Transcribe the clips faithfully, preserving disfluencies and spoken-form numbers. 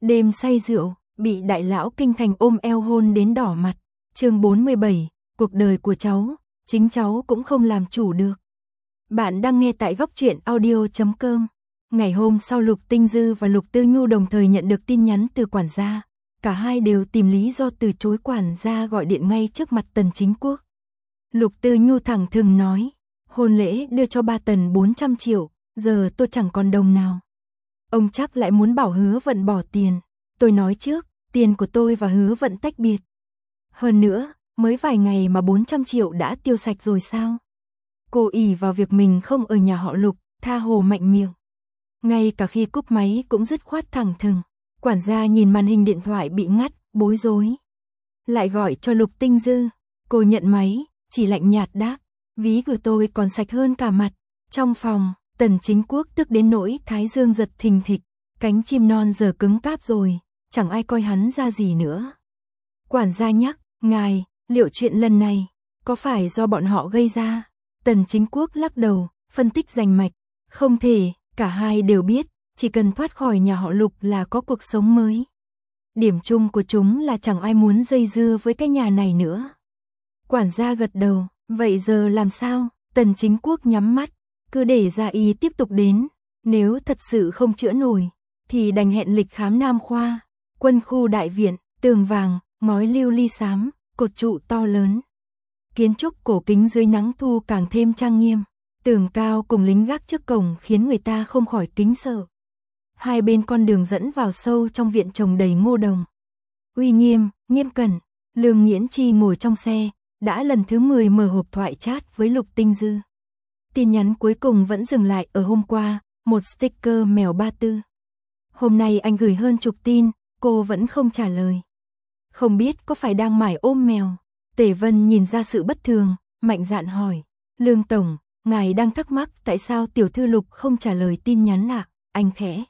Đêm say rượu, bị đại lão kinh thành ôm eo hôn đến đỏ mặt. Chương bốn mươi bảy, cuộc đời của cháu, chính cháu cũng không làm chủ được. Bạn đang nghe tại góc truyện audio chấm com. Ngày hôm sau Lục Tinh Dư và Lục Tư Nhu đồng thời nhận được tin nhắn từ quản gia. Cả hai đều tìm lý do từ chối quản gia gọi điện ngay trước mặt Tần Chính Quốc. Lục Tư Nhu thẳng thừng nói, hôn lễ đưa cho ba Tần bốn trăm triệu, giờ tôi chẳng còn đồng nào. Ông chắc lại muốn bảo Hứa Vận bỏ tiền. Tôi nói trước, tiền của tôi và Hứa Vận tách biệt. Hơn nữa, mới vài ngày mà bốn trăm triệu đã tiêu sạch rồi sao? Cô ỷ vào việc mình không ở nhà họ Lục, tha hồ mạnh miệng. Ngay cả khi cúp máy cũng dứt khoát thẳng thừng. Quản gia nhìn màn hình điện thoại bị ngắt, bối rối. Lại gọi cho Lục Tinh Dư. Cô nhận máy, chỉ lạnh nhạt đáp, ví của tôi còn sạch hơn cả mặt. Trong phòng, Tần Chính Quốc tức đến nỗi thái dương giật thình thịch. Cánh chim non giờ cứng cáp rồi, chẳng ai coi hắn ra gì nữa. Quản gia nhắc, ngài, liệu chuyện lần này có phải do bọn họ gây ra? Tần Chính Quốc lắc đầu, phân tích rành mạch. Không thể, cả hai đều biết, chỉ cần thoát khỏi nhà họ Lục là có cuộc sống mới. Điểm chung của chúng là chẳng ai muốn dây dưa với cái nhà này nữa. Quản gia gật đầu, vậy giờ làm sao? Tần Chính Quốc nhắm mắt, cứ để Gia Y tiếp tục đến. Nếu thật sự không chữa nổi, thì đành hẹn lịch khám nam khoa. Quân khu đại viện, tường vàng, ngói lưu ly xám, cột trụ to lớn. Kiến trúc cổ kính dưới nắng thu càng thêm trang nghiêm. Tường cao cùng lính gác trước cổng khiến người ta không khỏi kính sợ. Hai bên con đường dẫn vào sâu trong viện trồng đầy ngô đồng. Uy nghiêm, nghiêm cẩn, Lương Nghiễn Chi ngồi trong xe, đã lần thứ mười mở hộp thoại chat với Lục Tinh Dư. Tin nhắn cuối cùng vẫn dừng lại ở hôm qua, một sticker mèo ba tư. Hôm nay anh gửi hơn chục tin, cô vẫn không trả lời. Không biết có phải đang mải ôm mèo. Tề Vân nhìn ra sự bất thường, mạnh dạn hỏi, Lương Tổng, ngài đang thắc mắc tại sao tiểu thư Lục không trả lời tin nhắn ạ? Anh khẽ.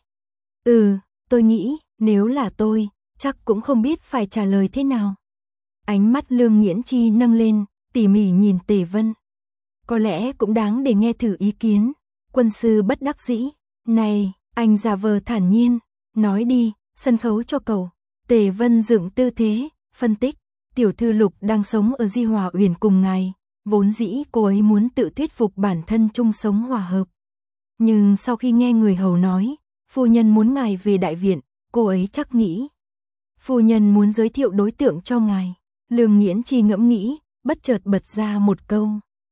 Ừ, tôi nghĩ, nếu là tôi, chắc cũng không biết phải trả lời thế nào. Ánh mắt Lương Nghiễn Chi nâng lên, tỉ mỉ nhìn Tề Vân. Có lẽ cũng đáng để nghe thử ý kiến. Quân sư bất đắc dĩ. Này, anh giả vờ thản nhiên. Nói đi, sân khấu cho cậu. Tề Vân dựng tư thế, phân tích. Tiểu thư Lục đang sống ở Di Hòa Uyển cùng ngài. Vốn dĩ cô ấy muốn tự thuyết phục bản thân chung sống hòa hợp. Nhưng sau khi nghe người hầu nói, phu nhân muốn ngài về đại viện, cô ấy chắc nghĩ. Phu nhân muốn giới thiệu đối tượng cho ngài. Lương Nghiễn Chi ngẫm nghĩ, bất chợt bật ra một câu.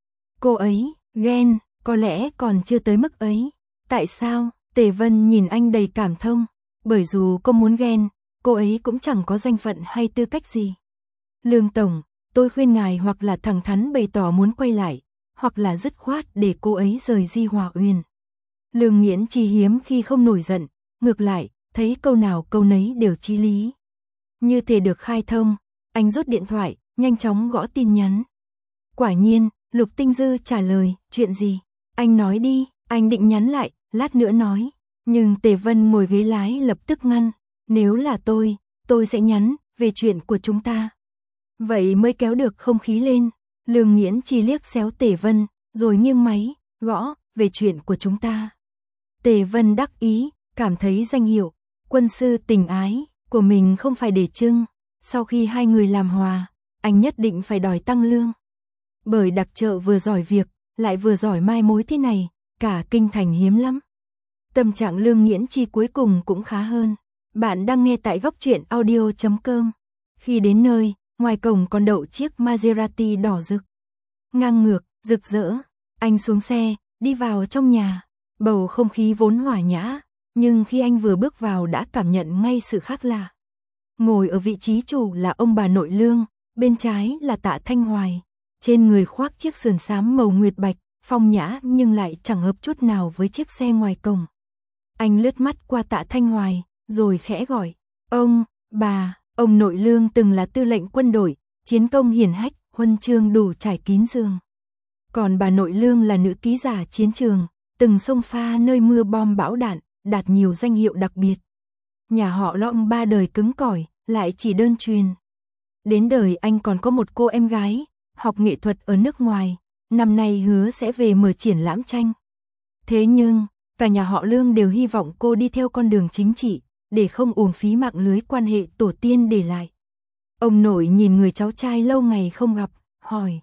Cô ấy, ghen, có lẽ còn chưa tới mức ấy. Tại sao? Tề Vân nhìn anh đầy cảm thông. Bởi dù cô muốn ghen, cô ấy cũng chẳng có danh phận hay tư cách gì. Lương Tổng, tôi khuyên ngài hoặc là thẳng thắn bày tỏ muốn quay lại, hoặc là dứt khoát để cô ấy rời Di Hòa Uyển. Lương Nghiễn Chi hiếm khi không nổi giận, ngược lại, thấy câu nào câu nấy đều chí lý. Như thể được khai thông, anh rút điện thoại, nhanh chóng gõ tin nhắn. Quả nhiên, Lục Tinh Dư trả lời, chuyện gì? Anh nói đi, anh định nhắn lại, lát nữa nói. Nhưng Tề Vân ngồi ghế lái lập tức ngăn. Nếu là tôi, tôi sẽ nhắn, về chuyện của chúng ta. Vậy mới kéo được không khí lên. Lương Nghiễn Chi liếc xéo Tề Vân, rồi nghiêng máy, gõ, về chuyện của chúng ta. Tề Vân đắc ý, cảm thấy danh hiệu, quân sư tình ái, của mình không phải để trưng. Sau khi hai người làm hòa, anh nhất định phải đòi tăng lương. Bởi đặc trợ vừa giỏi việc, lại vừa giỏi mai mối thế này, cả kinh thành hiếm lắm. Tâm trạng Lương Nghiễn Chi cuối cùng cũng khá hơn. Bạn đang nghe tại góc truyện audio chấm com. Khi đến nơi, ngoài cổng còn đậu chiếc Maserati đỏ rực. Ngang ngược, rực rỡ. Anh xuống xe, đi vào trong nhà. Bầu không khí vốn hòa nhã, nhưng khi anh vừa bước vào đã cảm nhận ngay sự khác lạ. Ngồi ở vị trí chủ là ông bà nội Lương, bên trái là Tạ Thanh Hoài. Trên người khoác chiếc sườn xám màu nguyệt bạch, phong nhã nhưng lại chẳng hợp chút nào với chiếc xe ngoài cổng. Anh lướt mắt qua Tạ Thanh Hoài, rồi khẽ gọi, ông, bà. Ông nội Lương từng là tư lệnh quân đội, chiến công hiển hách, huân chương đủ trải kín giường. Còn bà nội Lương là nữ ký giả chiến trường, từng xông pha nơi mưa bom bão đạn, đạt nhiều danh hiệu đặc biệt. Nhà họ Lõng ba đời cứng cỏi, lại chỉ đơn truyền. Đến đời anh còn có một cô em gái, học nghệ thuật ở nước ngoài, năm nay hứa sẽ về mở triển lãm tranh. Thế nhưng, cả nhà họ Lương đều hy vọng cô đi theo con đường chính trị, để không uổng phí mạng lưới quan hệ tổ tiên để lại. Ông nội nhìn người cháu trai lâu ngày không gặp, hỏi.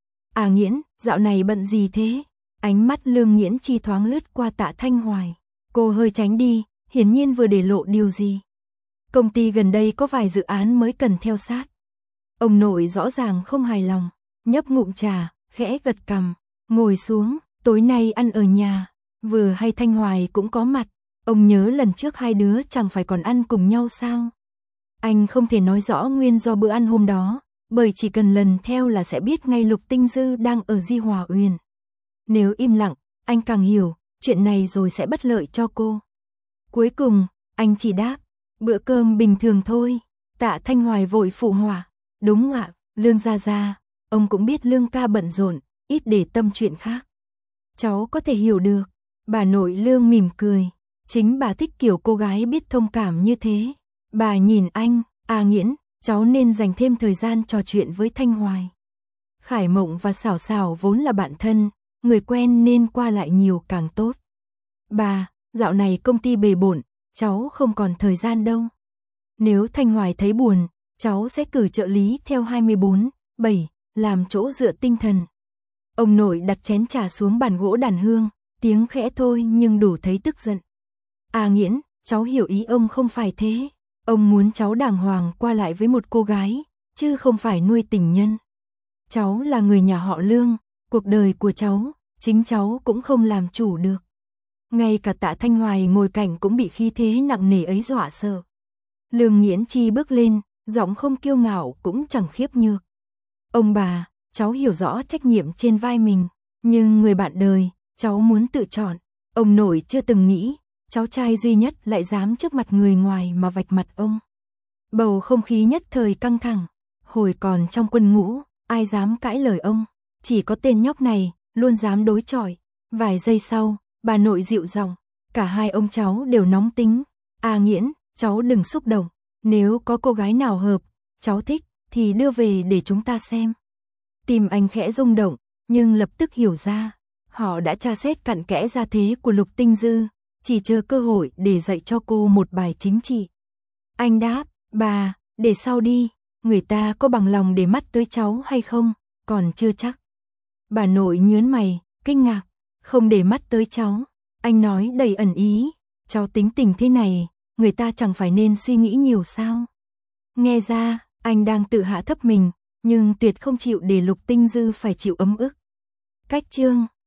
À Nghiễn, dạo này bận gì thế? Ánh mắt Lương Nghiễn Chi thoáng lướt qua Tạ Thanh Hoài. Cô hơi tránh đi, hiển nhiên vừa để lộ điều gì. Công ty gần đây có vài dự án mới cần theo sát. Ông nội rõ ràng không hài lòng, nhấp ngụm trà, khẽ gật cằm, ngồi xuống, tối nay ăn ở nhà, vừa hay Thanh Hoài cũng có mặt. Ông nhớ lần trước hai đứa chẳng phải còn ăn cùng nhau sao? Anh không thể nói rõ nguyên do bữa ăn hôm đó, bởi chỉ cần lần theo là sẽ biết ngay Lục Tinh Dư đang ở Di Hòa Uyển. Nếu im lặng, anh càng hiểu, chuyện này rồi sẽ bất lợi cho cô. Cuối cùng, anh chỉ đáp, bữa cơm bình thường thôi. Tạ Thanh Hoài vội phụ họa, đúng ạ, Lương gia gia, ông cũng biết Lương ca bận rộn, ít để tâm chuyện khác. Cháu có thể hiểu được. Bà nội Lương mỉm cười, chính bà thích kiểu cô gái biết thông cảm như thế. Bà nhìn anh, à Nghiễn, cháu nên dành thêm thời gian trò chuyện với Thanh Hoài. Khải Mộng và Xảo Xảo vốn là bạn thân, người quen nên qua lại nhiều càng tốt. Bà, dạo này công ty bề bộn, cháu không còn thời gian đâu. Nếu Thanh Hoài thấy buồn, cháu sẽ cử trợ lý theo hai mươi bốn bảy, làm chỗ dựa tinh thần. Ông nội đặt chén trà xuống bàn gỗ đàn hương, tiếng khẽ thôi nhưng đủ thấy tức giận. À Nghiễn, cháu hiểu ý ông không phải thế. Ông muốn cháu đàng hoàng qua lại với một cô gái, chứ không phải nuôi tình nhân. Cháu là người nhà họ Lương, cuộc đời của cháu, chính cháu cũng không làm chủ được. Ngay cả Tạ Thanh Hoài ngồi cạnh cũng bị khí thế nặng nề ấy dọa sợ. Lương Nghiễn Chi bước lên, giọng không kiêu ngạo cũng chẳng khiếp nhược. Ông bà, cháu hiểu rõ trách nhiệm trên vai mình, nhưng người bạn đời, cháu muốn tự chọn. Ông nội chưa từng nghĩ, cháu trai duy nhất lại dám trước mặt người ngoài mà vạch mặt ông. Bầu không khí nhất thời căng thẳng. Hồi còn trong quân ngũ, ai dám cãi lời ông, chỉ có tên nhóc này, luôn dám đối chọi. Vài giây sau, bà nội dịu giọng, cả hai ông cháu đều nóng tính. À Nghiễn, cháu đừng xúc động, nếu có cô gái nào hợp, cháu thích, thì đưa về để chúng ta xem. Tim anh khẽ rung động, nhưng lập tức hiểu ra, họ đã tra xét cặn kẽ gia thế của Lục Tinh Dư, chỉ chờ cơ hội để dạy cho cô một bài chính trị. Anh đáp, bà, để sau đi, người ta có bằng lòng để mắt tới cháu hay không, còn chưa chắc. Bà nội nhớn mày, kinh ngạc, không để mắt tới cháu. Anh nói đầy ẩn ý, cháu tính tình thế này, người ta chẳng phải nên suy nghĩ nhiều sao. Nghe ra, anh đang tự hạ thấp mình, nhưng tuyệt không chịu để Lục Tinh Dư phải chịu ấm ức. Cách chương